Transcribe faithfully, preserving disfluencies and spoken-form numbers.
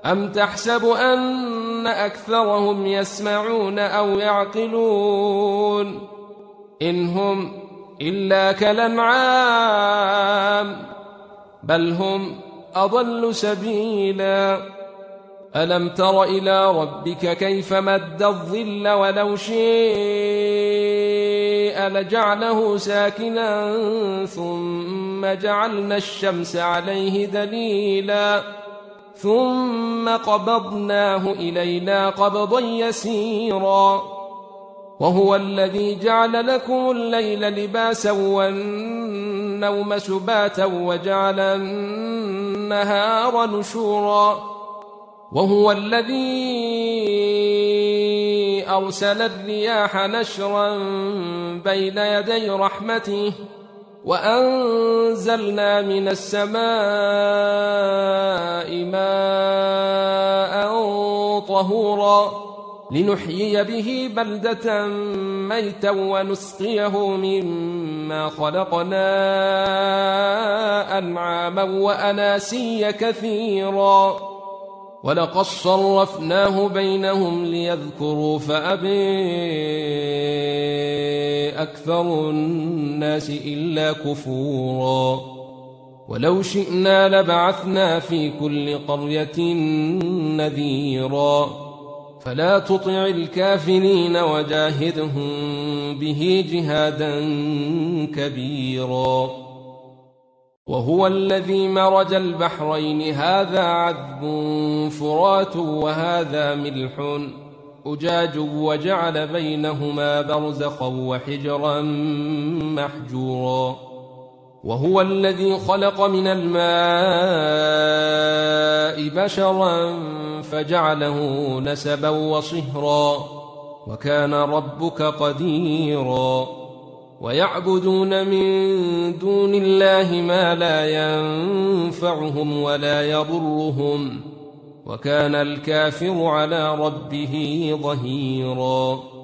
أم تحسب أن أكثرهم يسمعون أو يعقلون إن هم إلا كالأنعام بل هم أضل سبيلا ألم تر إلى ربك كيف مد الظل ولو شيء لجعله ساكنا ثم جعلنا الشمس عليه دليلا ثم قبضناه إلينا قبضا يسيرا وهو الذي جعل لكم الليل لباسا والنوم سباتا وجعل النهار نشورا وهو الذي أرسل الرياح نشرا بين يدي رحمته وأنزلنا من السماء ماء طهورا لنحيي به بلدة ميتا ونسقيه مما خلقنا أنعاما وأناسيا كثيرا ولقد صرفناه بينهم ليذكروا فأبي أكثر الناس إلا كفورا ولو شئنا لبعثنا في كل قرية نذيرا فلا تطع الكافرين وجاهدهم به جهادا كبيرا وهو الذي مرج البحرين هذا عذب فرات وهذا ملح أجاج وجعل بينهما برزخا وحجرا محجورا وهو الذي خلق من الماء بشرا فجعله نسبا وصهرا وكان ربك قديرا ويعبدون من دون الله ما لا ينفعهم ولا يضرهم وكان الكافر على ربه ظهيرا